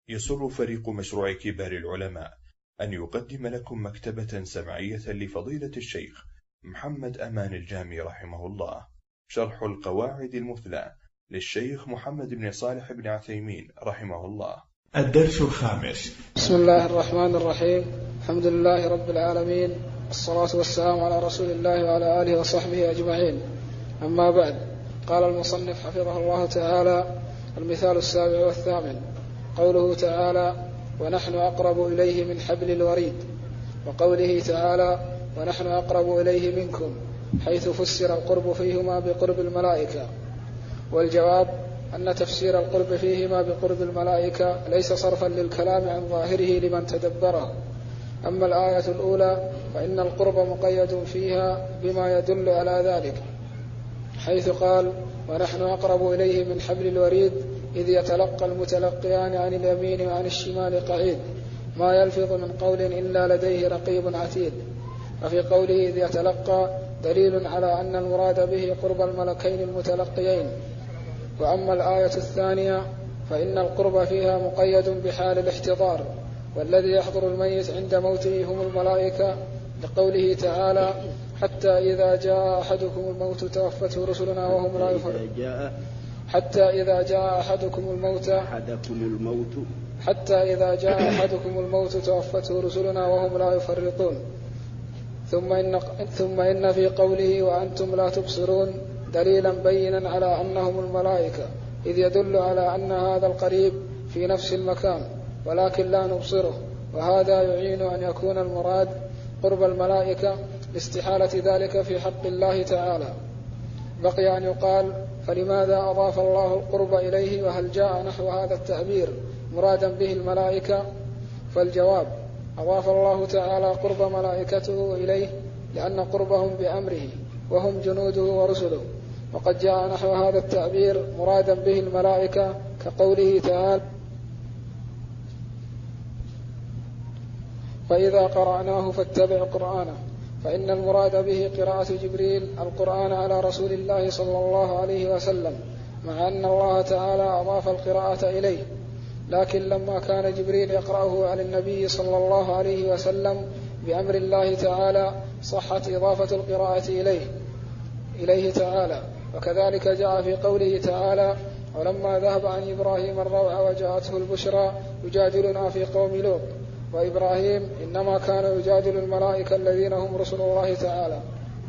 يسر فريق مشروع كبار العلماء أن يقدم لكم مكتبة سمعية لفضيلة الشيخ محمد أمان الجامي رحمه الله، شرح القواعد المثلى للشيخ محمد بن صالح بن عثيمين رحمه الله. الدرس الخامس. بسم الله الرحمن الرحيم. الحمد لله رب العالمين، الصلاة والسلام على رسول الله وعلى آله وصحبه أجمعين. أما بعد، قال المصنف حفظه الله تعالى: المثال 7 والثامن قوله تعالى: ونحن أقرب إليه من حبل الوريد، وقوله تعالى: ونحن أقرب إليه منكم، حيث فسر القرب فيهما بقرب الملائكة. والجواب أن تفسير القرب فيهما بقرب الملائكة ليس صرفا للكلام عن ظاهره لمن تدبره. أما الآية الأولى فإن القرب مقيد فيها بما يدل على ذلك، حيث قال: ونحن أقرب إليه من حبل الوريد، إذ يتلقى المتلقيان عن اليمين وعن الشمال قعيد، ما يلفظ من قول إلا لديه رقيب عتيد. ففي قوله إذ يتلقى دليل على أن المراد به قرب الملكين المتلقيين. وأما الآية الثانية فإن القرب فيها مقيد بحال الاحتضار، والذي يحضر الميت عند موته هم الملائكة، لقوله تعالى: حتى إذا جاء أحدكم الموت توفته رسلنا وهم لا يفرطون. حتى إذا جاء أحدكم الموت توفته رسلنا وهم لا يفرطون. ثم إن في قوله وأنتم لا تبصرون دليلا بينا على أنهم الملائكة، إذ يدل على أن هذا القريب في نفس المكان ولكن لا نبصره، وهذا يعين أن يكون المراد قرب الملائكة لاستحالة ذلك في حق الله تعالى. بقي أن يقال: فلماذا أضاف الله القرب إليه، وهل جاء نحو هذا التعبير مرادا به الملائكة؟ فالجواب: أضاف الله تعالى قرب ملائكته إليه لأن قربهم بأمره وهم جنوده ورسله، وقد جاء نحو هذا التعبير مرادا به الملائكة، كقوله تعالى: فإذا قرأناه فاتبع قرآنه، فإن المراد به قراءة جبريل القرآن على رسول الله صلى الله عليه وسلم، مع أن الله تعالى أضاف القراءة إليه، لكن لما كان جبريل يقرأه على النبي صلى الله عليه وسلم بأمر الله تعالى صحت إضافة القراءة إليه تعالى. وكذلك جاء في قوله تعالى: ولما ذهب عن إبراهيم الروع وجاءته البشرى يجادلنا في قوم لوط، وإبراهيم إنما كان يجادل الملائكة الذين هم رسل الله تعالى.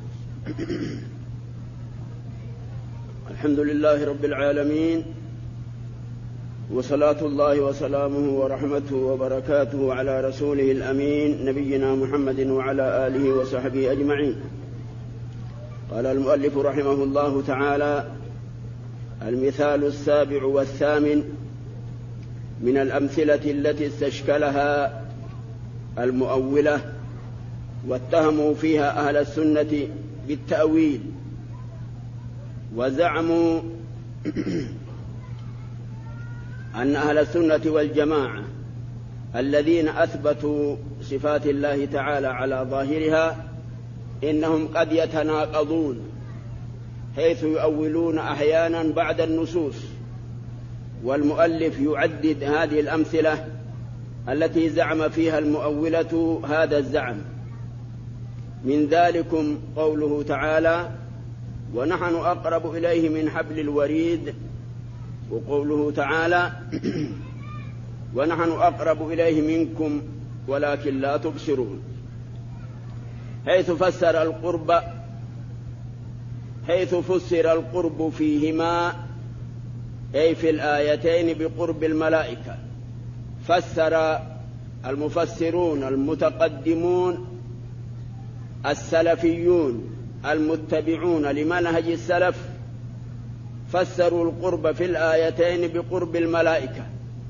الحمد لله رب العالمين، وصلاة الله وسلامه ورحمته وبركاته على رسوله الأمين نبينا محمد وعلى آله وصحبه أجمعين. قال المؤلف رحمه الله تعالى: المثال 7 والثامن من الأمثلة التي استشكلها المؤولة واتهموا فيها أهل السنة بالتأويل، وزعموا أن أهل السنة والجماعة الذين أثبتوا صفات الله تعالى على ظاهرها إنهم قد يتناقضون، حيث يؤولون أحيانا بعد النصوص. والمؤلف يعدد هذه الأمثلة التي زعم فيها المؤولة هذا الزعم. من ذلكم قوله تعالى: ونحن أقرب إليه من حبل الوريد، وقوله تعالى: ونحن أقرب إليه منكم ولكن لا تبصرون، حيث فسر القرب فيهما، أي في الآيتين، بقرب الملائكة. فسر المفسرون المتقدمون السلفيون المتبعون لمنهج السلف فسروا القرب في الآيتين بقرب الملائكة،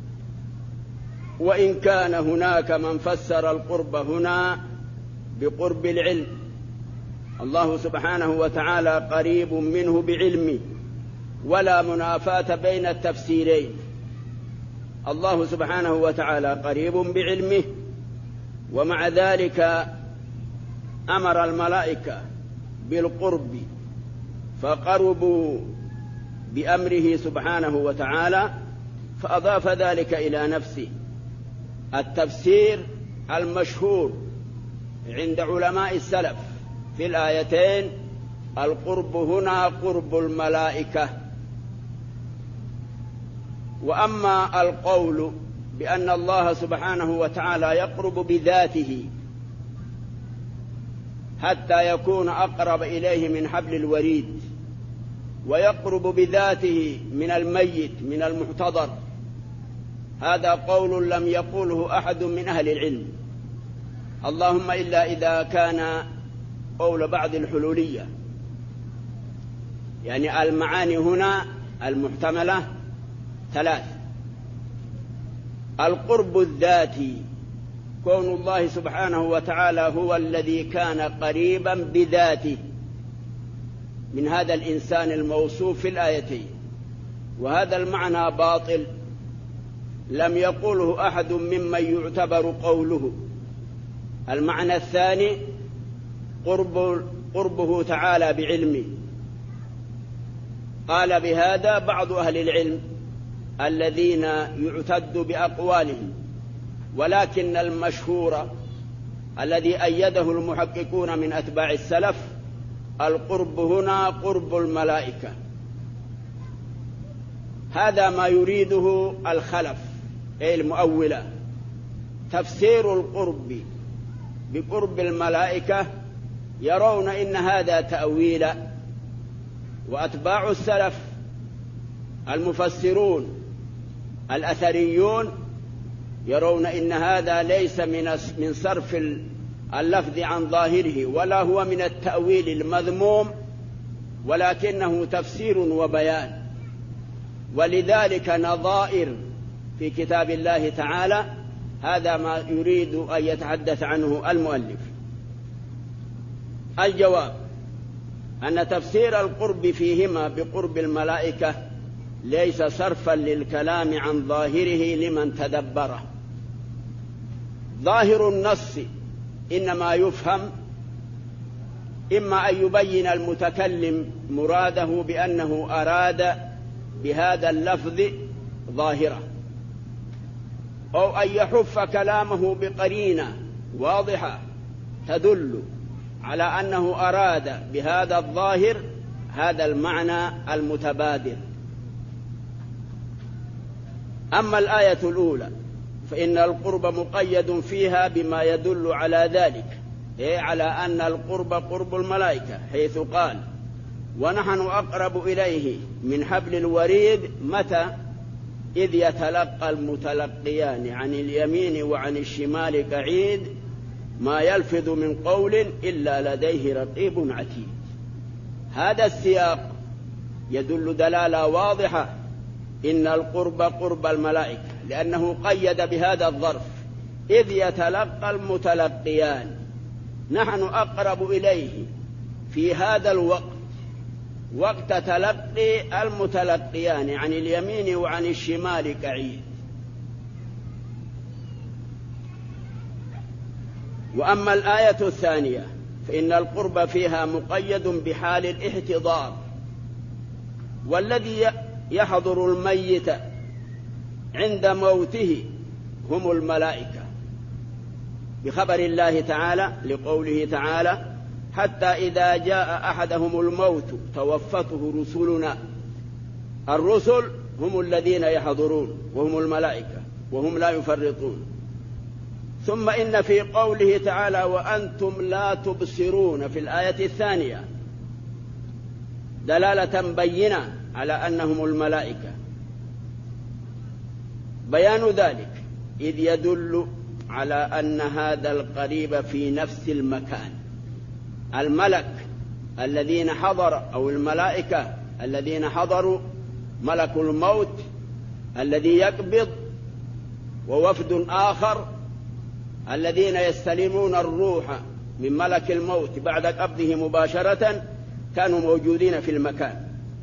وإن كان هناك من فسر القرب هنا بقرب العلم. الله سبحانه وتعالى قريب منه بعلمه، ولا منافاة بين التفسيرين. الله سبحانه وتعالى قريب بعلمه، ومع ذلك أمر الملائكة بالقرب فقربوا بأمره سبحانه وتعالى، فأضاف ذلك إلى نفسه. التفسير المشهور عند علماء السلف في الآيتين القرب هنا قرب الملائكة. وأما القول بأن الله سبحانه وتعالى يقرب بذاته حتى يكون أقرب إليه من حبل الوريد، ويقرب بذاته من الميت من المحتضر، هذا قول لم يقوله أحد من أهل العلم، اللهم إلا إذا كان قول بعض الحلولية. يعني المعاني هنا المحتملة ثلاث: القرب الذاتي، كون الله سبحانه وتعالى هو الذي كان قريبا بذاته من هذا الإنسان الموصوف في الآيتين، وهذا المعنى باطل لم يقوله أحد ممن يعتبر قوله. المعنى الثاني قربه تعالى بعلمه، قال بهذا بعض أهل العلم الذين يعتد بأقوالهم، ولكن المشهور الذي أيده المحققون من أتباع السلف القرب هنا قرب الملائكة. هذا ما يريده الخلف أي المؤولة. تفسير القرب بقرب الملائكة يرون إن هذا تأويل، وأتباع السلف المفسرون الأثريون يرون إن هذا ليس من صرف اللفظ عن ظاهره، ولا هو من التأويل المذموم، ولكنه تفسير وبيان. ولذلك نظائر في كتاب الله تعالى، هذا ما يريد أن يتحدث عنه المؤلف. الجواب أن تفسير القرب فيهما بقرب الملائكة ليس صرفا للكلام عن ظاهره لمن تدبره. ظاهر النص إنما يفهم إما أن يبين المتكلم مراده بأنه أراد بهذا اللفظ ظاهرة، أو أن يحف كلامه بقرينة واضحة تدل على أنه أراد بهذا الظاهر هذا المعنى المتبادر. أما الآية الأولى فإن القرب مقيد فيها بما يدل على ذلك، أي على أن القرب قرب الملائكة، حيث قال ونحن أقرب إليه من حبل الوريد. متى؟ إذ يتلقى المتلقيان عن اليمين وعن الشمال قعيد ما يلفظ من قول إلا لديه رقيب عتيد. هذا السياق يدل دلالة واضحة إن القرب قرب الملائكة، لأنه قيد بهذا الظرف إذ يتلقى المتلقيان، نحن أقرب إليه في هذا الوقت، وقت تلقي المتلقيان عن اليمين وعن الشمال قعيد. وأما الآية الثانية فإن القرب فيها مقيد بحال الاحتضار، والذي يحضر الميت عند موته هم الملائكة، بخبر الله تعالى لقوله تعالى حتى إذا جاء أحدهم الموت توفته رسلنا. الرسل هم الذين يحضرون وهم الملائكة وهم لا يفرطون. ثم إن في قوله تعالى وأنتم لا تبصرون في الآية الثانية دلالة بينة على أنهم الملائكة. بيان ذلك إذ يدل على أن هذا القريب في نفس المكان. الملك الذين حضر أو الملائكة الذين حضروا ملك الموت الذي يقبض، ووفد آخر الذين يستلمون الروح من ملك الموت بعد قبضه مباشرة، كانوا موجودين في المكان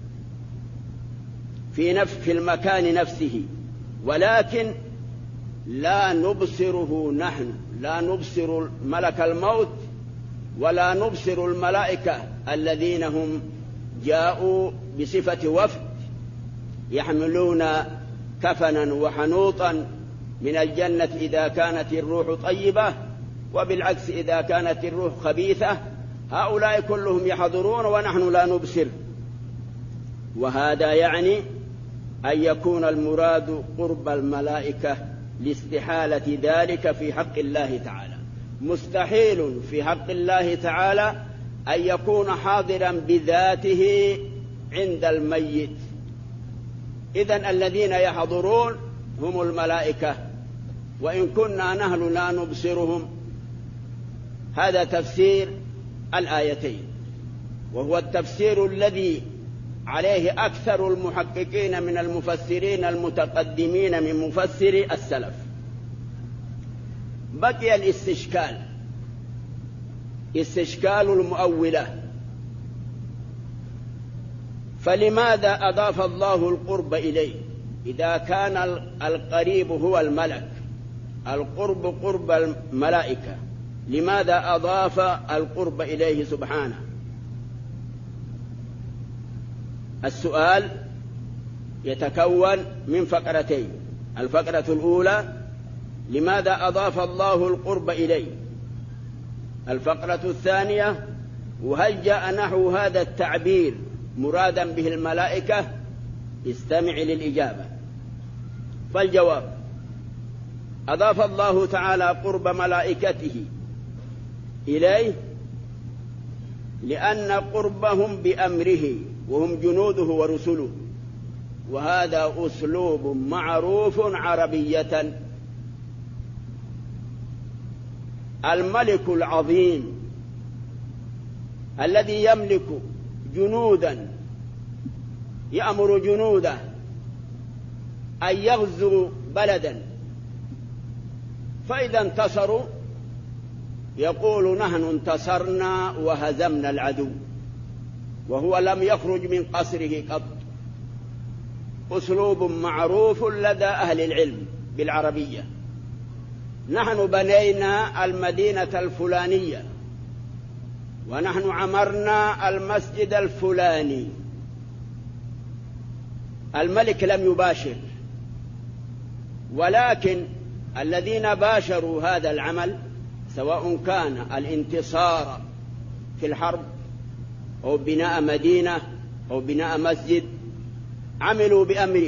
في المكان نفسه، ولكن لا نبصره نحن، لا نبصر ملك الموت ولا نبصر الملائكة الذين هم جاءوا بصفة وفد يحملون كفنا وحنوطا من الجنة إذا كانت الروح طيبة، وبالعكس إذا كانت الروح خبيثة. هؤلاء كلهم يحضرون ونحن لا نبصر. وهذا يعني أن يكون المراد قرب الملائكة لاستحالة ذلك في حق الله تعالى. مستحيل في حق الله تعالى أن يكون حاضرا بذاته عند الميت. إذن الذين يحضرون هم الملائكة، وإن كنا نحن لا نبصرهم. هذا تفسير الآيتين، وهو التفسير الذي عليه أكثر المحققين من المفسرين المتقدمين من مفسري السلف. بقي الاستشكال، استشكال المؤولة. فلماذا أضاف الله القرب إليه إذا كان القريب هو الملك؟ القرب قرب الملائكة، لماذا أضاف القرب إليه سبحانه؟ السؤال يتكون من فقرتين. الفقرة الأولى: لماذا أضاف الله القرب إليه؟ الفقرة الثانية: وهل جاء نحو هذا التعبير مرادا به الملائكة؟ استمع للإجابة. فالجواب: أضاف الله تعالى قرب ملائكته إليه لأن قربهم بأمره وهم جنوده ورسله، وهذا أسلوب معروف عربية. الملك العظيم الذي يملك جنودا يأمر جنوده أن يغزو بلدا، فإذا انتصروا يقول: نحن انتصرنا وهزمنا العدو، وهو لم يخرج من قصره قط. أسلوب معروف لدى أهل العلم بالعربية. نحن بنينا المدينة الفلانية، ونحن عمرنا المسجد الفلاني. الملك لم يباشر، ولكن الذين باشروا هذا العمل، سواء كان الانتصار في الحرب أو بناء مدينة أو بناء مسجد، عملوا بأمره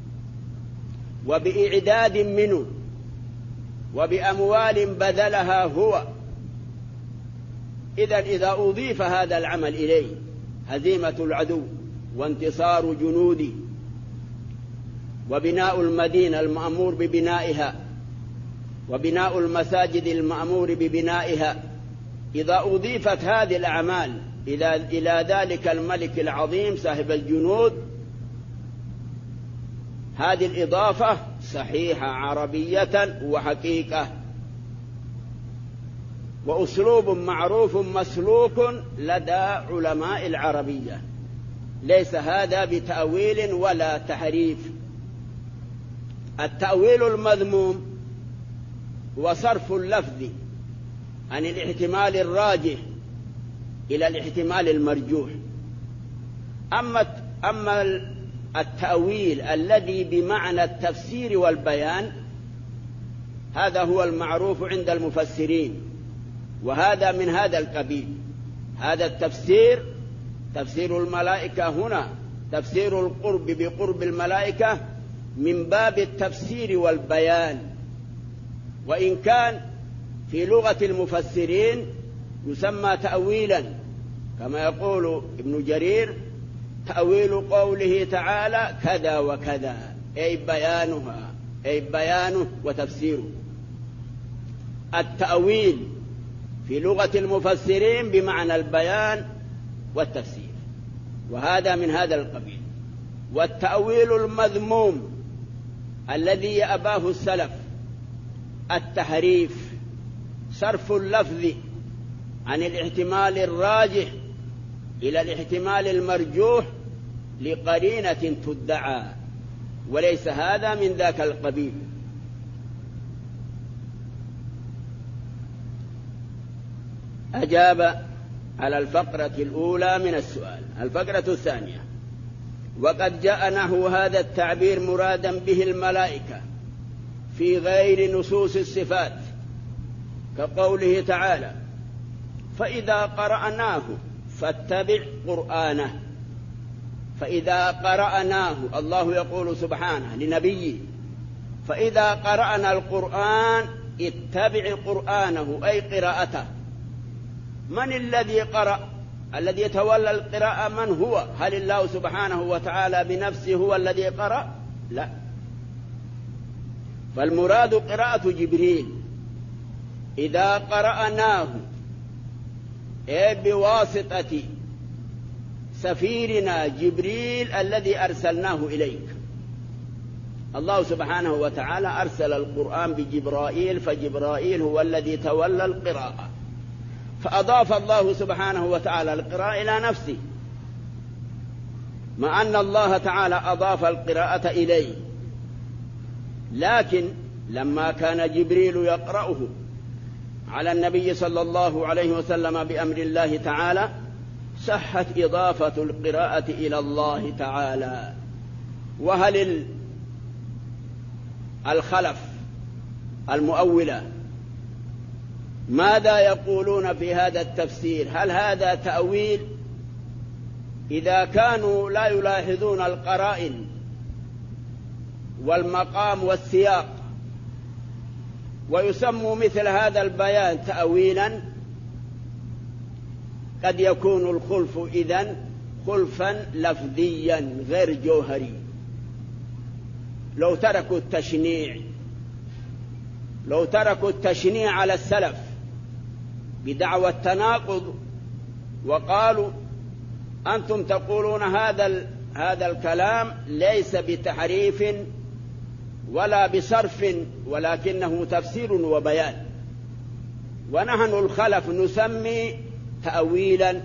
وبإعداد منه وبأموال بذلها هو. إذا أضيف هذا العمل إليه، هزيمة العدو وانتصار جنوده وبناء المدينة المأمور ببنائها وبناء المساجد المأمور ببنائها، إذا أضيفت هذه الأعمال إلى ذلك الملك العظيم صاحب الجنود، هذه الإضافة صحيحة عربية وحقيقة، وأسلوب معروف مسلوك لدى علماء العربية. ليس هذا بتأويل ولا تحريف. التأويل المذموم هو صرف اللفظ عن الاحتمال الراجح إلى الاحتمال المرجوح. أما التأويل الذي بمعنى التفسير والبيان، هذا هو المعروف عند المفسرين، وهذا من هذا القبيل. هذا التفسير تفسير الملائكة هنا، تفسير القرب بقرب الملائكة من باب التفسير والبيان، وإن كان في لغة المفسرين يسمى تأويلا، كما يقول ابن جرير: تأويل قوله تعالى كذا وكذا، أي بيانها، أي بيانه وتفسيره. التأويل في لغة المفسرين بمعنى البيان والتفسير، وهذا من هذا القبيل. والتأويل المذموم الذي أباه السلف التحريف، صرف اللفظ عن الاحتمال الراجح إلى الاحتمال المرجوح لقرينة تدعى، وليس هذا من ذاك القبيل. أجاب على الفقرة الأولى من السؤال. الفقرة الثانية: وقد جاء نحو هذا التعبير مرادا به الملائكة في غير نصوص الصفات، كقوله تعالى: فإذا قرأناه فاتبع قرآنه. فإذا قرأناه، الله يقول سبحانه لنبيه: فإذا قرأنا القرآن اتبع قرآنه، أي قراءته. من الذي قرأ؟ الذي يتولى القراءة من هو؟ هل الله سبحانه وتعالى بنفسه هو الذي قرأ؟ لا، فالمراد قراءة جبريل. إذا قرأناه بواسطة سفيرنا جبريل الذي أرسلناه إليك. الله سبحانه وتعالى أرسل القرآن بجبرائيل، فجبرائيل هو الذي تولى القراءة، فأضاف الله سبحانه وتعالى القراءة إلى نفسه، مع أن الله تعالى أضاف القراءة إليه. لكن لما كان جبريل يقرأه على النبي صلى الله عليه وسلم بأمر الله تعالى، صحت إضافة القراءة إلى الله تعالى. وهل الخلف المؤولة ماذا يقولون في هذا التفسير؟ هل هذا تأويل؟ إذا كانوا لا يلاحظون القرائن والمقام والسياق ويسموا مثل هذا البيان تأويلا، قد يكون الخلف إذن خلفا لفظيا غير جوهري. لو تركوا التشنيع على السلف بدعوى التناقض وقالوا: أنتم تقولون هذا الكلام ليس بتحريف ولا بصرف، ولكنه تفسير وبيان، ونحن الخلف نسمي تأويلا،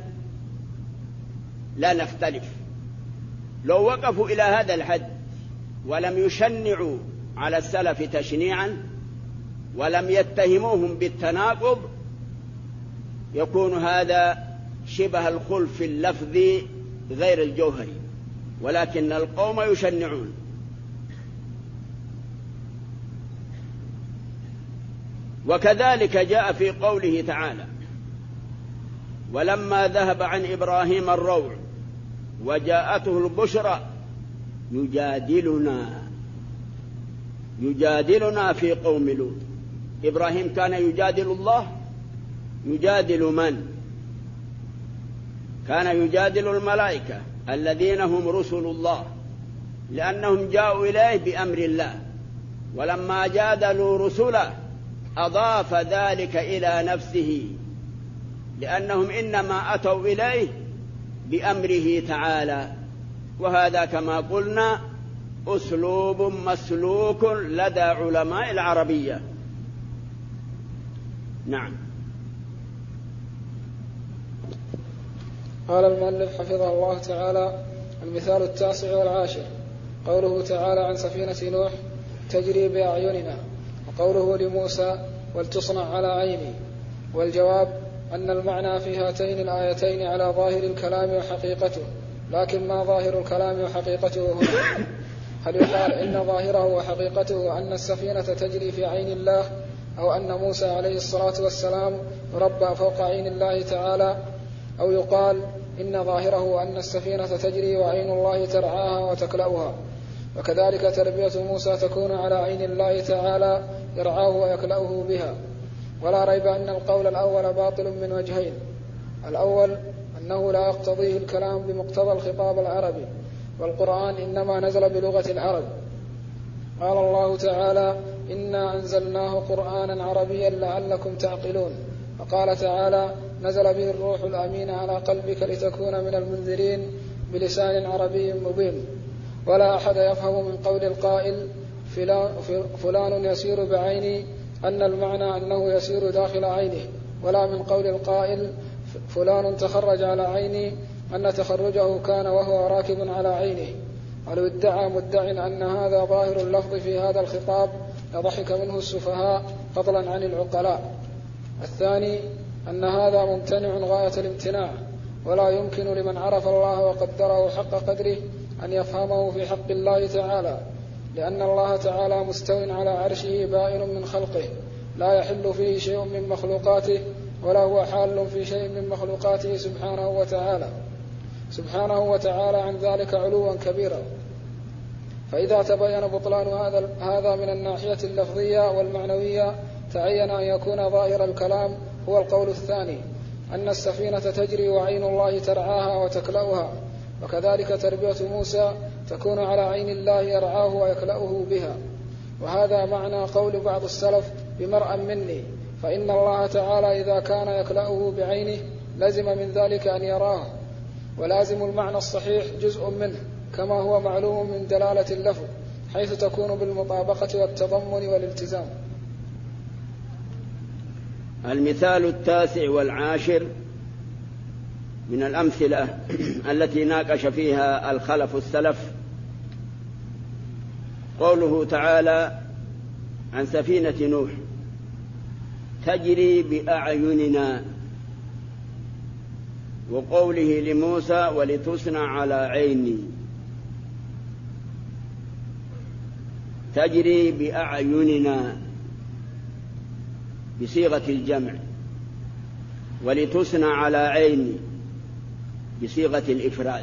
لا نختلف. لو وقفوا إلى هذا الحد ولم يشنعوا على السلف تشنيعا ولم يتهموهم بالتناقض، يكون هذا شبه الخلف اللفظي غير الجوهري، ولكن القوم يشنعون. وكذلك جاء في قوله تعالى: ولما ذهب عن إبراهيم الروع وجاءته البشرى يجادلنا في قوم لوط. إبراهيم كان يجادل الله؟ يجادل من؟ كان يجادل الملائكة الذين هم رسل الله، لأنهم جاءوا إليه بأمر الله، ولما جادلوا رسله أضاف ذلك إلى نفسه، لأنهم إنما أتوا إليه بأمره تعالى. وهذا كما قلنا أسلوب مسلوك لدى علماء العربية. نعم. قال المؤلف حفظه الله تعالى: المثال 19 قوله تعالى عن سفينة نوح تجري بأعيننا، وقوله لموسى ولتصنع على عيني. والجواب أن المعنى في هاتين الآيتين على ظاهر الكلام وحقيقته، لكن ما ظاهر الكلام وحقيقته هنا؟ هل يقال إن ظاهره وحقيقته أن السفينة تجري في عين الله، أو أن موسى عليه الصلاة والسلام ربى فوق عين الله تعالى، أو يقال إن ظاهره أن السفينة تجري وعين الله ترعاها وتكلأها؟ وكذلك تربية موسى تكون على عين الله تعالى يرعاه ويكلأه بها. ولا ريب أن القول الأول باطل من وجهين: الأول أنه لا يقتضيه الكلام بمقتضى الخطاب العربي، والقرآن إنما نزل بلغة العرب. قال الله تعالى: إنا أنزلناه قرآنا عربيا لعلكم تعقلون. وقال تعالى: نزل به الروح الأمين على قلبك لتكون من المنذرين بلسان عربي مبين. ولا أحد يفهم من قول القائل فلان يسير بعيني أن المعنى أنه يسير داخل عينه، ولا من قول القائل فلان تخرج على عيني أن تخرجه كان وهو راكب على عينه. ولو ادعى مدع أن هذا ظاهر اللفظ في هذا الخطاب لضحك منه السفهاء فضلا عن العقلاء. الثاني أن هذا ممتنع غاية الامتناع، ولا يمكن لمن عرف الله وقدره حق قدره أن يفهمه في حق الله تعالى، لأن الله تعالى مستو على عرشه بائن من خلقه، لا يحل فيه شيء من مخلوقاته ولا هو حال في شيء من مخلوقاته سبحانه وتعالى عن ذلك علوا كبيرا. فإذا تبين بطلان هذا من الناحية اللفظية والمعنوية، تعين أن يكون ظاهر الكلام هو القول الثاني، أن السفينة تجري وعين الله ترعاها وتكلأها، وكذلك تربية موسى تكون على عين الله يرعاه ويكلأه بها. وهذا معنى قول بعض السلف بمرأ مني، فإن الله تعالى إذا كان يكلأه بعينه لزم من ذلك أن يراه، ولازم المعنى الصحيح جزء منه، كما هو معلوم من دلالة اللفظ، حيث تكون بالمطابقة والتضمن والالتزام. المثال 19 من الأمثلة التي ناقش فيها الخلف السلف قوله تعالى عن سفينة نوح تجري بأعيننا، وقوله لموسى ولتصنع على عيني. تجري بأعيننا بصيغة الجمع، ولتصنع على عيني بصيغة الإفراد.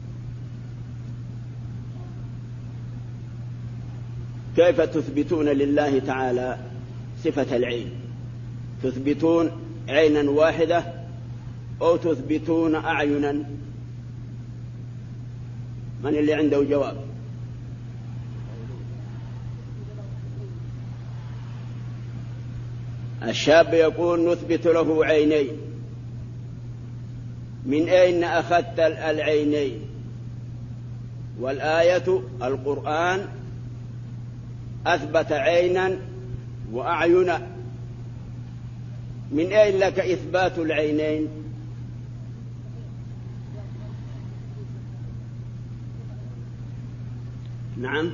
كيف تثبتون لله تعالى صفة العين؟ تثبتون عينا واحدة أو تثبتون أعينا؟ من اللي عنده جواب؟ الشاب يقول نثبت له عينين. من أين أخذت العينين؟ والآية القرآن أثبت عينا وأعينا، من أين لك إثبات العينين؟ نعم.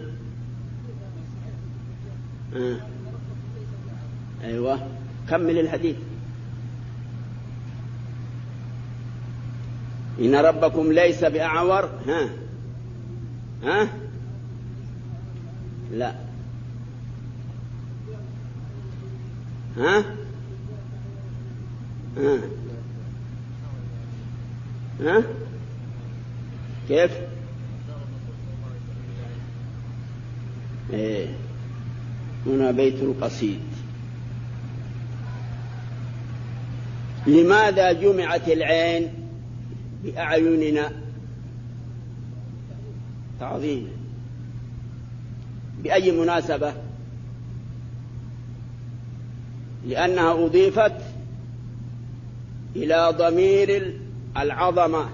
أيوة، كمل الحديث. إن ربكم ليس بأعور. ها لا. ها كيف؟ هنا بيت القصيد. لماذا جمعت العين بأعيننا؟ تعظيم. بأي مناسبة؟ لأنها أضيفت إلى ضمير العظمة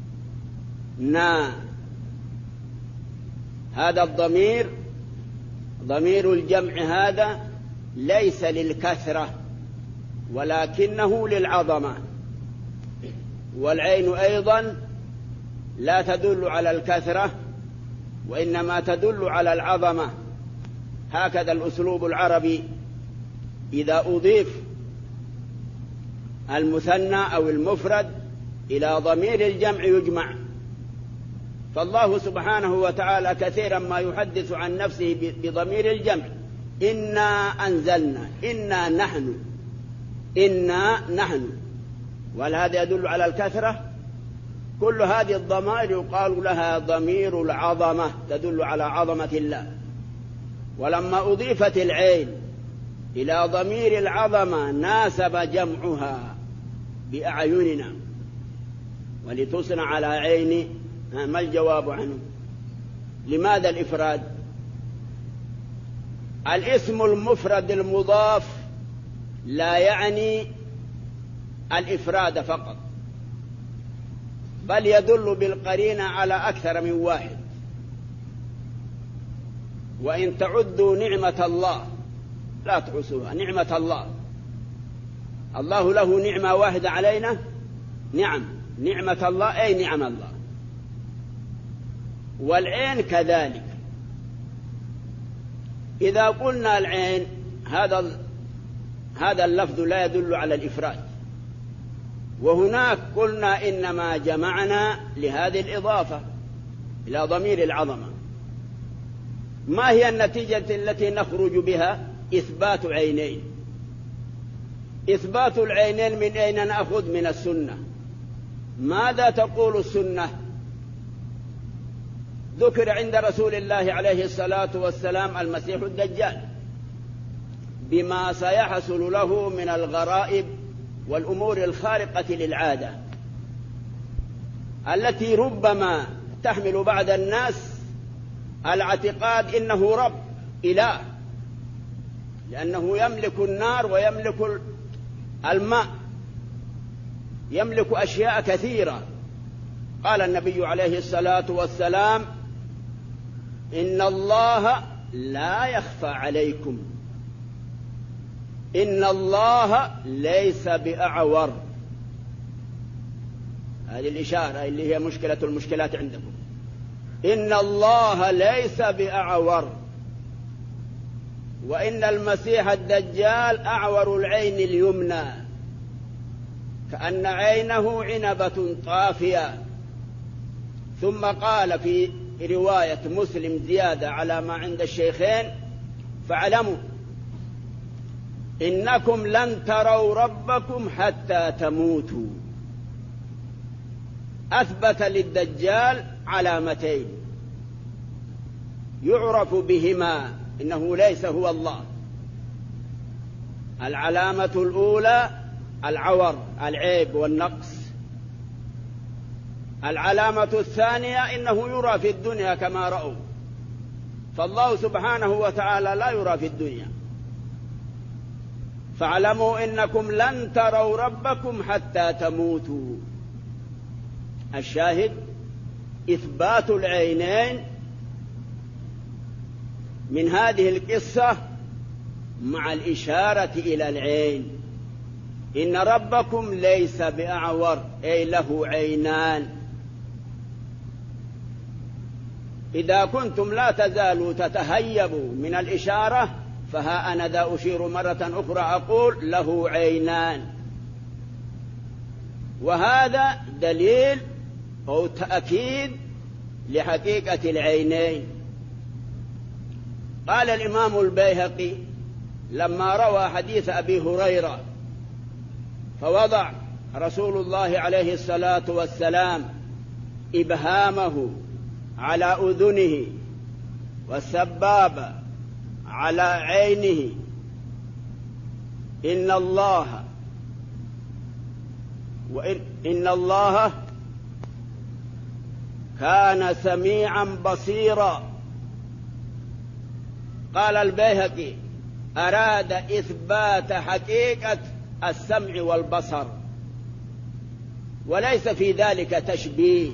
هذا الضمير ضمير الجمع، هذا ليس للكثرة ولكنه للعظمة. والعين أيضا لا تدل على الكثرة وإنما تدل على العظمة. هكذا الأسلوب العربي، إذا أضيف المثنى أو المفرد إلى ضمير الجمع يجمع. فالله سبحانه وتعالى كثيرا ما يحدث عن نفسه بضمير الجمع: إنا أنزلنا، إنا نحن. وهل هذا يدل على الكثرة؟ كل هذه الضمائر يقال لها ضمير العظمة، تدل على عظمة الله. ولما أضيفت العين إلى ضمير العظمة ناسب جمعها بأعيننا. ولتصنع على عيني، ما الجواب عنه؟ لماذا الإفراد؟ الاسم المفرد المضاف لا يعني الإفراد فقط، بل يدل بالقرينة على أكثر من واحد. وإن تعدوا نعمة الله لا تحصوها. نعمة الله له نعمة واحدة علينا؟ نعمة الله أي نعم الله. والعين كذلك. إذا قلنا العين، هذا اللفظ لا يدل على الإفراد. وهناك قلنا إنما جمعنا لهذه الإضافة، إلى ضمير العظمة. ما هي النتيجة التي نخرج بها؟ إثبات عينين. إثبات العينين من أين نأخذ؟ من السنة. ماذا تقول السنة؟ ذكر عند رسول الله عليه الصلاة والسلام المسيح الدجال بما سيحصل له من الغرائب والأمور الخارقة للعادة التي ربما تحمل بعض الناس الاعتقاد إنه رب إله، لأنه يملك النار ويملك الماء، يملك أشياء كثيرة. قال النبي عليه الصلاة والسلام: إن الله لا يخفى عليكم، إن الله ليس بأعور. هذه الإشارة اللي هي مشكلة المشكلات عندكم. إن الله ليس بأعور، وإن المسيح الدجال أعور العين اليمنى كأن عينه عنبة طافية. ثم قال في رواية مسلم زيادة على ما عند الشيخين: فاعلموا إنكم لن تروا ربكم حتى تموتوا. أثبت للدجال علامتين يعرف بهما إنه ليس هو الله. العلامة الأولى العور، العيب والنقص. العلامة الثانية إنه يرى في الدنيا كما رأوا، فالله سبحانه وتعالى لا يرى في الدنيا. فاعلموا إنكم لن تروا ربكم حتى تموتوا. الشاهد إثبات العينين من هذه القصة مع الإشارة إلى العين. إن ربكم ليس بأعور، أي له عينان. إذا كنتم لا تزالوا تتهيبوا من الإشارة، فها أنا ذا أشير مرة أخرى أقول: له عينان. وهذا دليل أو تأكيد لحقيقة العينين. قال الإمام البيهقي لما روى حديث أبي هريرة: فوضع رسول الله عليه الصلاة والسلام إبهامه على أذنه والسبابة على عينه. إن الله كان سميعا بصيرا. قال البيهقي: أراد إثبات حقيقة السمع والبصر، وليس في ذلك تشبيه.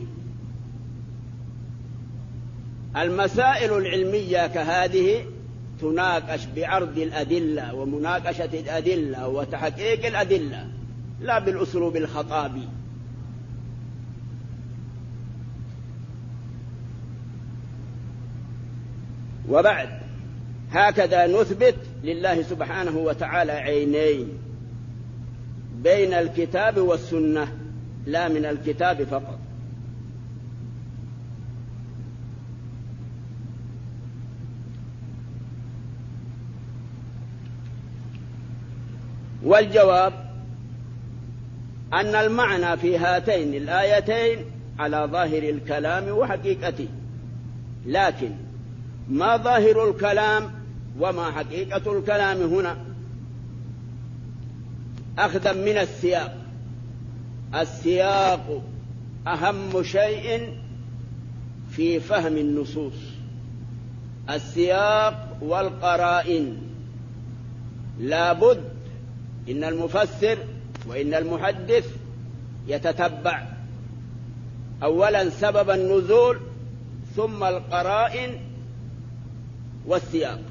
المسائل العلمية كهذه تناقش بعرض الأدلة ومناقشة الأدلة وتحقيق الأدلة، لا بالأسلوب الخطابي. وبعد هكذا نثبت لله سبحانه وتعالى عينين بين الكتاب والسنة، لا من الكتاب فقط. والجواب أن المعنى في هاتين الآيتين على ظاهر الكلام وحقيقته، لكن ما ظاهر الكلام وما حقيقة الكلام هنا؟ أخذا من السياق. السياق أهم شيء في فهم النصوص، السياق والقرائن. لا بد إن المفسر وإن المحدث يتتبع أولا سبب النزول، ثم القرائن والسياق.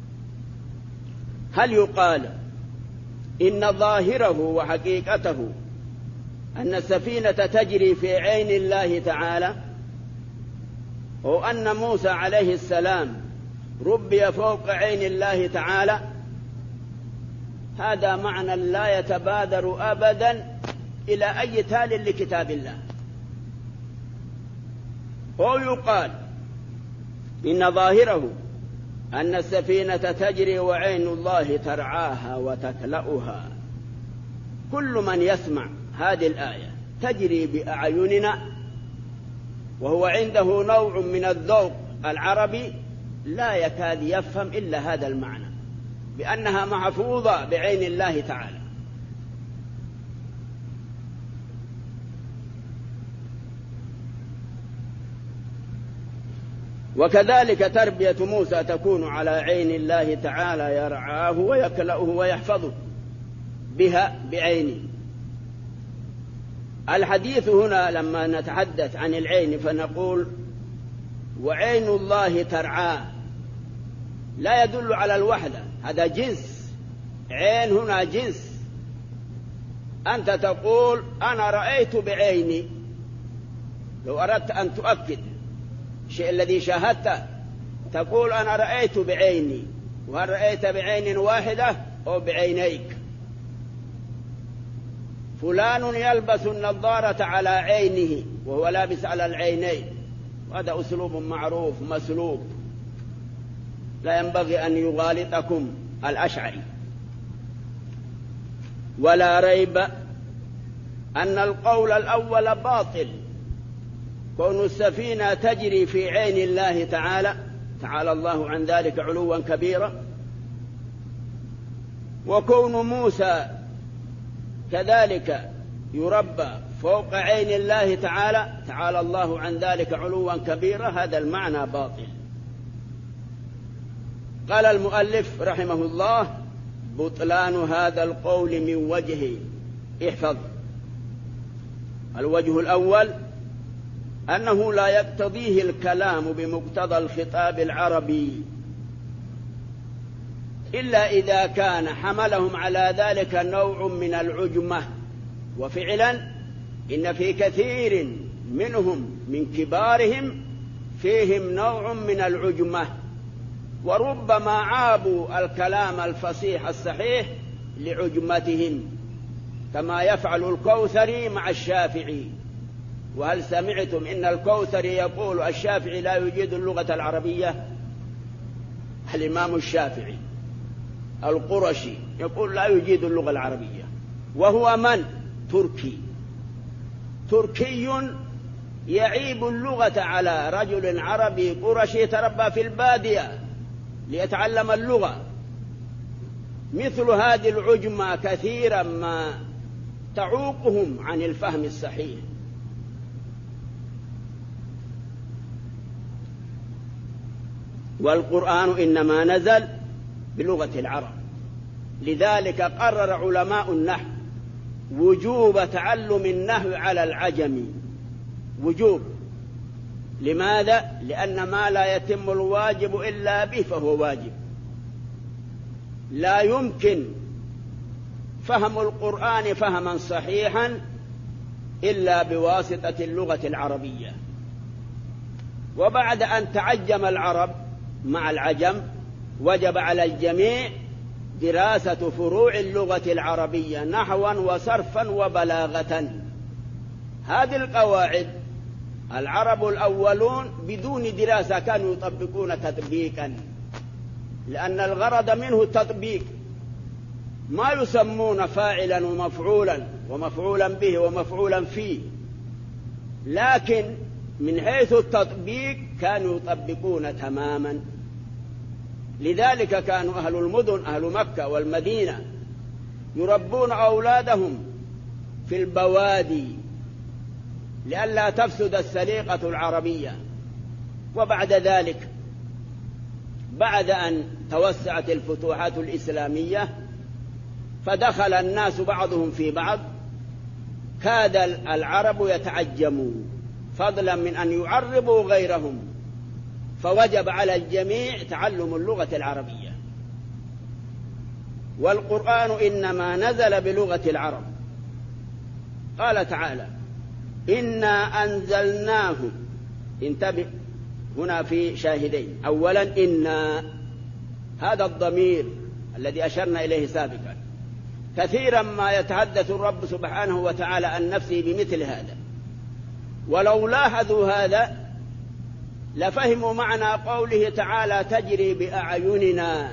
هل يقال إن ظاهره وحقيقته أن السفينة تجري في عين الله تعالى، أو أن موسى عليه السلام ربي فوق عين الله تعالى؟ هذا معنى لا يتبادر أبدا إلى أي تال لكتاب الله. أو يقال إن ظاهره أن السفينة تجري وعين الله ترعاها وتكلأها. كل من يسمع هذه الآية تجري بأعيننا وهو عنده نوع من الذوق العربي لا يكاد يفهم إلا هذا المعنى، بأنها محفوظة بعين الله تعالى. وكذلك تربية موسى تكون على عين الله تعالى يرعاه ويكلأه ويحفظه بها بعينه. الحديث هنا لما نتحدث عن العين فنقول وعين الله ترعاه لا يدل على الوحدة، هذا جنس. عين هنا جنس. أنت تقول أنا رأيت بعيني، لو أردت أن تؤكد الشيء الذي شاهدته تقول أنا رأيت بعيني. وهل رأيت بعين واحدة أو بعينيك؟ فلان يلبس النظارة على عينه وهو لابس على العينين، هذا أسلوب معروف مسلوب لا ينبغي أن يغالطكم الأشعري. ولا ريب أن القول الأول باطل، كون السفينة تجري في عين الله تعالى تعالى الله عن ذلك علوا كبيرا، وكون موسى كذلك يربى فوق عين الله تعالى تعالى الله عن ذلك علوا كبيرا، هذا المعنى باطل. قال المؤلف رحمه الله بطلان هذا القول من وجه، احفظ. الوجه الأول أنه لا يقتضيه الكلام بمقتضى الخطاب العربي إلا إذا كان حملهم على ذلك نوع من العجمة. وفعلا إن في كثير منهم من كبارهم فيهم نوع من العجمة، وربما عابوا الكلام الفصيح الصحيح لعجمتهم، كما يفعل الكوثري مع الشافعي. وهل سمعتم إن الكوثري يقول الشافعي لا يجيد اللغة العربية؟ الإمام الشافعي القرشي يقول لا يجيد اللغة العربية، وهو من؟ تركي يعيب اللغة على رجل عربي قرشي تربى في البادية ليتعلم اللغة. مثل هذه العجمة كثيرا ما تعوقهم عن الفهم الصحيح. والقرآن إنما نزل بلغة العرب، لذلك قرر علماء النحو وجوب تعلم النحو على العجم. وجوب. لماذا؟ لأن ما لا يتم الواجب إلا به فهو واجب. لا يمكن فهم القرآن فهما صحيحا إلا بواسطة اللغة العربية. وبعد أن تعجم العرب مع العجم وجب على الجميع دراسة فروع اللغة العربية نحوا وصرفا وبلاغة. هذه القواعد العرب الأولون بدون دراسة كانوا يطبقون تطبيقا، لأن الغرض منه التطبيق، ما يسمون فاعلا ومفعولا ومفعولا به ومفعولا فيه، لكن من حيث التطبيق كانوا يطبقون تماما. لذلك كانوا أهل المدن أهل مكة والمدينة يربون أولادهم في البوادي لئلا تفسد السليقة العربية. وبعد ذلك بعد أن توسعت الفتوحات الإسلامية فدخل الناس بعضهم في بعض، كاد العرب يتعجموا فضلا من أن يعربوا غيرهم، فوجب على الجميع تعلم اللغة العربية. والقرآن إنما نزل بلغة العرب. قال تعالى إنا أنزلناه. انتبه هنا في شاهدين. أولا إنا، هذا الضمير الذي أشرنا إليه سابقا، كثيرا ما يتحدث الرب سبحانه وتعالى عن نفسه بمثل هذا. ولو لاحظوا هذا لفهموا معنى قوله تعالى تجري بأعيننا،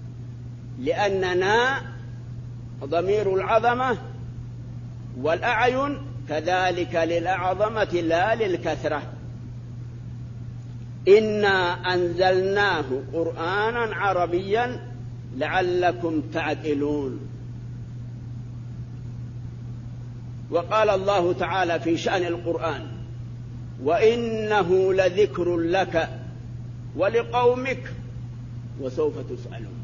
لأننا ضمير العظمة، والأعين كذلك للعظمة لا للكثرة. إنا أنزلناه قرآنا عربيا لعلكم تعقلون. وقال الله تعالى في شأن القرآن: وإنه لذكر لك ولقومك وسوف تسألون.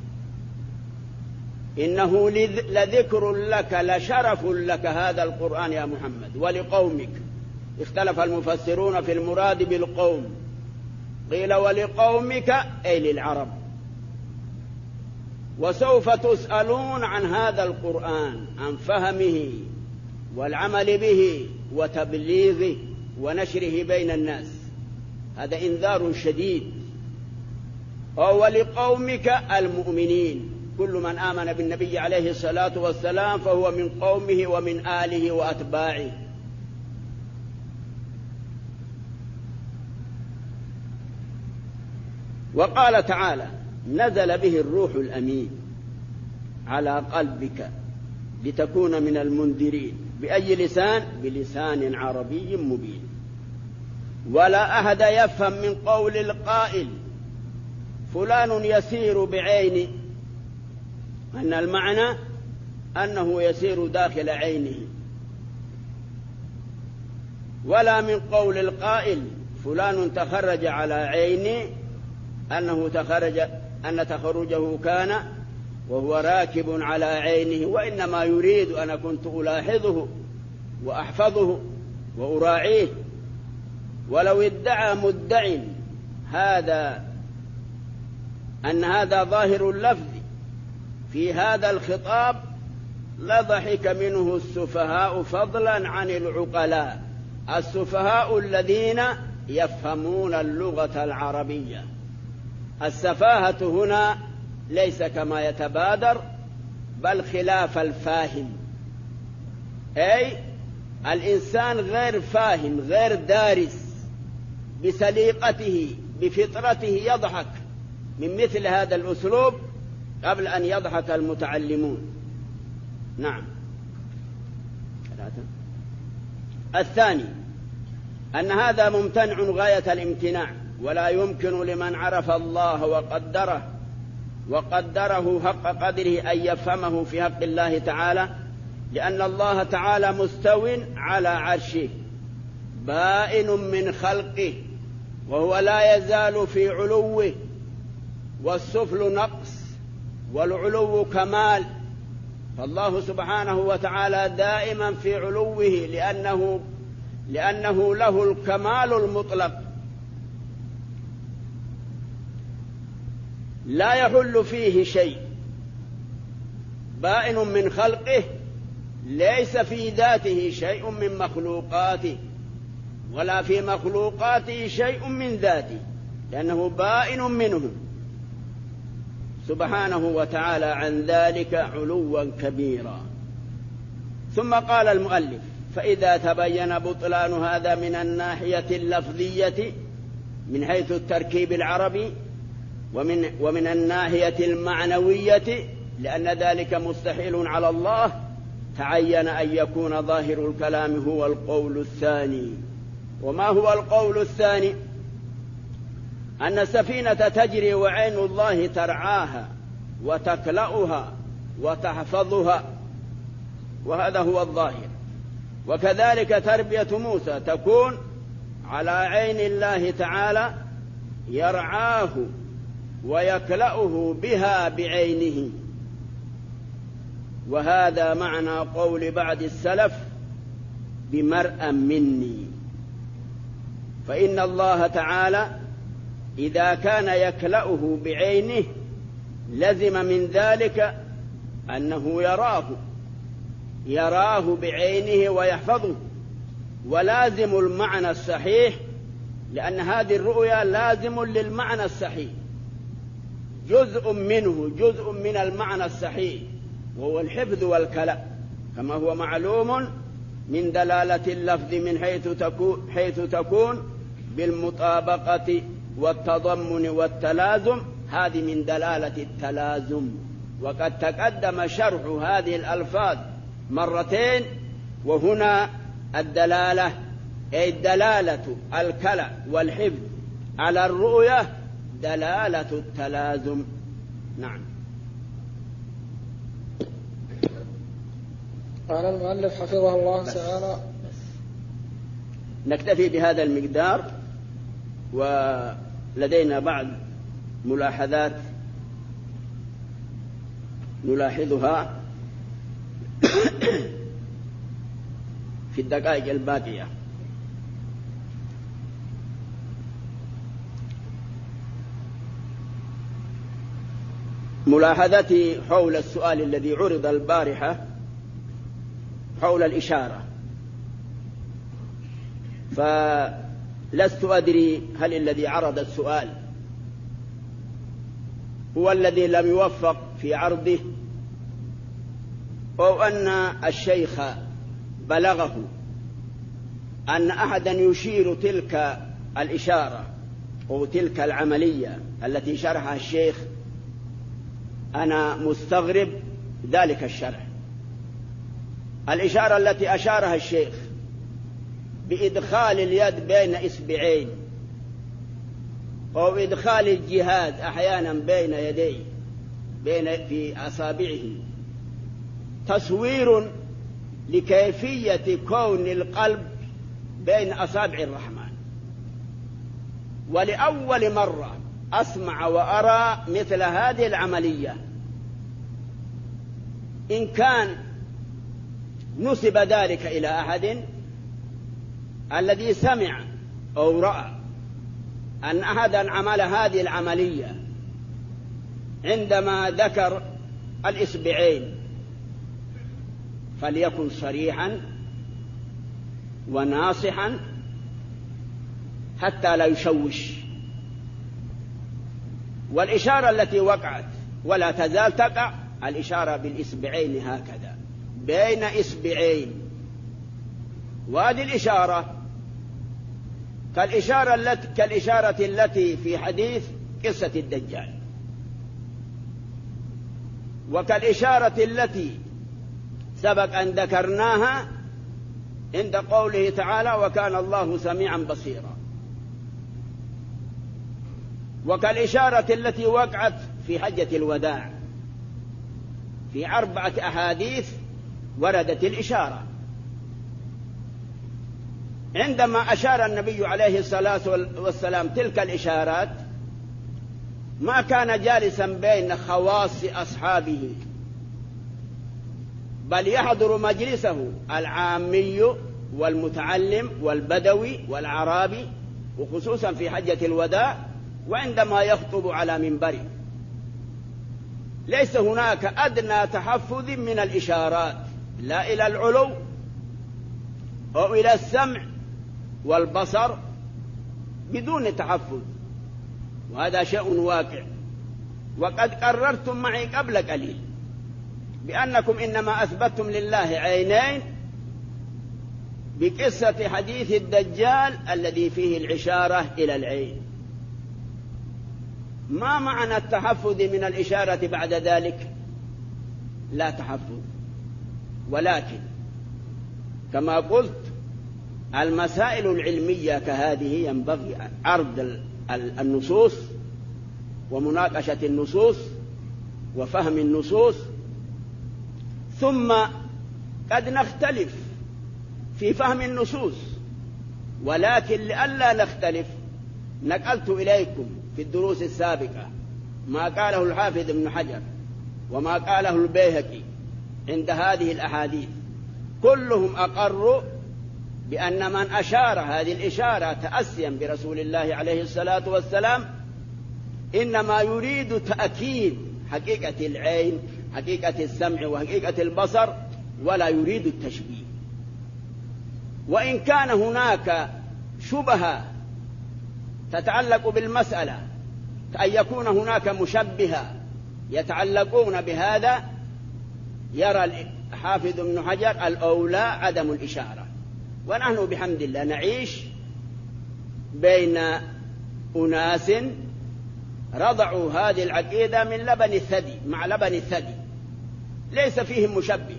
إنه لذكر لك، لشرف لك هذا القرآن يا محمد، ولقومك. اختلف المفسرون في المراد بالقوم، قيل ولقومك أي للعرب. وسوف تسألون عن هذا القرآن، عن فهمه والعمل به وتبليغه ونشره بين الناس. هذا إنذار شديد. ولقومك المؤمنين، كل من آمن بالنبي عليه الصلاة والسلام فهو من قومه ومن آله وأتباعه. وقال تعالى: نزل به الروح الأمين على قلبك لتكون من المنذرين. بأي لسان؟ بلسان عربي مبين. ولا أحد يفهم من قول القائل فلان يسير بعينه أن المعنى أنه يسير داخل عينه، ولا من قول القائل فلان تخرج على عينه أن تخرجه كان وهو راكب على عينه، وإنما يريد أنا كنت ألاحظه وأحفظه وأراعيه. ولو ادعى مدع أن هذا ظاهر اللفظ في هذا الخطاب لضحك منه السفهاء فضلا عن العقلاء، السفهاء الذين يفهمون اللغة العربية. السفاهة هنا ليس كما يتبادر، بل خلاف الفاهم، أي الإنسان غير فاهم غير دارس بسليقته بفطرته يضحك من مثل هذا الأسلوب قبل أن يضحك المتعلمون. نعم. الثاني أن هذا ممتنع غاية الامتناع، ولا يمكن لمن عرف الله وقدره حق قدره أن يفهمه في حق الله تعالى، لأن الله تعالى مستو على عرشه بائن من خلقه، وهو لا يزال في علوه، والسفل نقص والعلو كمال. فالله سبحانه وتعالى دائما في علوه لأنه له الكمال المطلق، لا يحل فيه شيء. بائن من خلقه، ليس في ذاته شيء من مخلوقاته، ولا في مخلوقاته شيء من ذاته، لأنه بائن منهم سبحانه وتعالى عن ذلك علوا كبيرا. ثم قال المؤلف: فإذا تبين بطلان هذا من الناحية اللفظية من حيث التركيب العربي، ومن الناحية المعنوية لأن ذلك مستحيل على الله، تعين أن يكون ظاهر الكلام هو القول الثاني. وما هو القول الثاني؟ أن السفينة تجري وعين الله ترعاها وتكلأها وتحفظها، وهذا هو الظاهر. وكذلك تربية موسى تكون على عين الله تعالى يرعاه ويكلأه بها بعينه. وهذا معنى قول بعض السلف بمرأى مني. فإن الله تعالى إذا كان يكلأه بعينه لزم من ذلك أنه يراه بعينه ويحفظه، ولازم المعنى الصحيح، لأن هذه الرؤيا لازم للمعنى الصحيح، جزء من المعنى الصحيح، وهو الحفظ والكلأ، كما هو معلوم من دلالة اللفظ من حيث تكون بالمطابقة والتضمن والتلازم، هذه من دلالة التلازم. وقد تقدم شرح هذه الألفاظ مرتين، وهنا الدلالة أي الدلالة الكلى والحفظ على الرؤية دلالة التلازم. نعم. قال المؤلف حفظه الله تعالى. نكتفي بهذا المقدار، ولدينا بعض ملاحظات نلاحظها في الدقائق الباقية. ملاحظتي حول السؤال الذي عرض البارحة حول الإشارة، فلست أدري هل الذي عرض السؤال هو الذي لم يوفق في عرضه، أو أن الشيخ بلغه أن أحدا يشير تلك الإشارة أو تلك العملية التي شرحها الشيخ. أنا مستغرب ذلك الشرح. الإشارة التي أشارها الشيخ بإدخال اليد بين إصبعين أو إدخال الجهاز أحيانا بين يديه في أصابعه تصوير لكيفية كون القلب بين أصابع الرحمن. ولأول مرة أسمع وأرى مثل هذه العملية. إن كان نسب ذلك إلى أحد، الذي سمع أو رأى أن أحدا عمل هذه العملية عندما ذكر الإصبعين فليكن صريحا وناصحا حتى لا يشوش. والإشارة التي وقعت ولا تزال تقع الإشارة بالإصبعين هكذا بين إصبعين، وهذه الإشارة كالإشارة التي في حديث قصة الدجال، وكالإشارة التي سبق أن ذكرناها عند قوله تعالى وكان الله سميعا بصيرا، وكالإشارة التي وقعت في حجة الوداع. في 4 أحاديث وردت الإشارة. عندما أشار النبي عليه الصلاة والسلام تلك الإشارات ما كان جالسا بين خواص أصحابه، بل يحضر مجلسه العامي والمتعلم والبدوي والعرابي، وخصوصا في حجة الوداع وعندما يخطب على منبره. ليس هناك أدنى تحفظ من الإشارات، لا إلى العلو أو إلى السمع والبصر بدون تحفظ، وهذا شيء واقع. وقد قررتم معي قبل قليل بأنكم إنما أثبتتم لله عينين بقصة حديث الدجال الذي فيه الإشارة إلى العين. ما معنى التحفظ من الإشارة بعد ذلك؟ لا تحفظ، ولكن كما قلت المسائل العلمية كهذه ينبغي عرض النصوص ومناقشة النصوص وفهم النصوص. ثم قد نختلف في فهم النصوص، ولكن لئلا نختلف نقلت إليكم في الدروس السابقة ما قاله الحافظ ابن حجر وما قاله البيهقي عند هذه الأحاديث. كلهم أقروا بأن من أشار هذه الإشارة تأسيا برسول الله عليه الصلاة والسلام إنما يريد تأكيد حقيقة العين، حقيقة السمع وحقيقة البصر، ولا يريد التشبيه. وإن كان هناك شبهة تتعلق بالمسألة كأن يكون هناك مشبهة يتعلقون بهذا، يرى الحافظ ابن حجر الأولى عدم الإشارة. ونحن بحمد الله نعيش بين أناس رضعوا هذه العقيدة من لبن الثدي مع لبن الثدي، ليس فيهم مشبه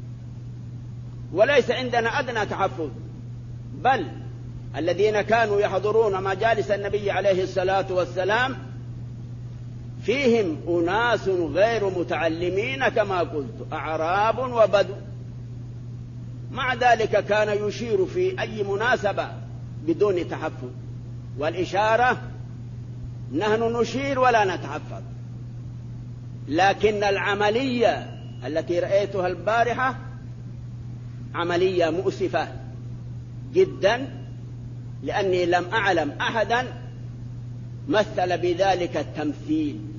وليس عندنا أدنى تحفظ، بل الذين كانوا يحضرون مجالس النبي عليه الصلاة والسلام فيهم أناس غير متعلمين كما قلت، أعراب وبدو، مع ذلك كان يشير في أي مناسبة بدون تحفظ، والإشارة نحن نشير ولا نتحفظ. لكن العملية التي رأيتها البارحة عملية مؤسفة جدا، لأني لم أعلم أحدا مثل بذلك التمثيل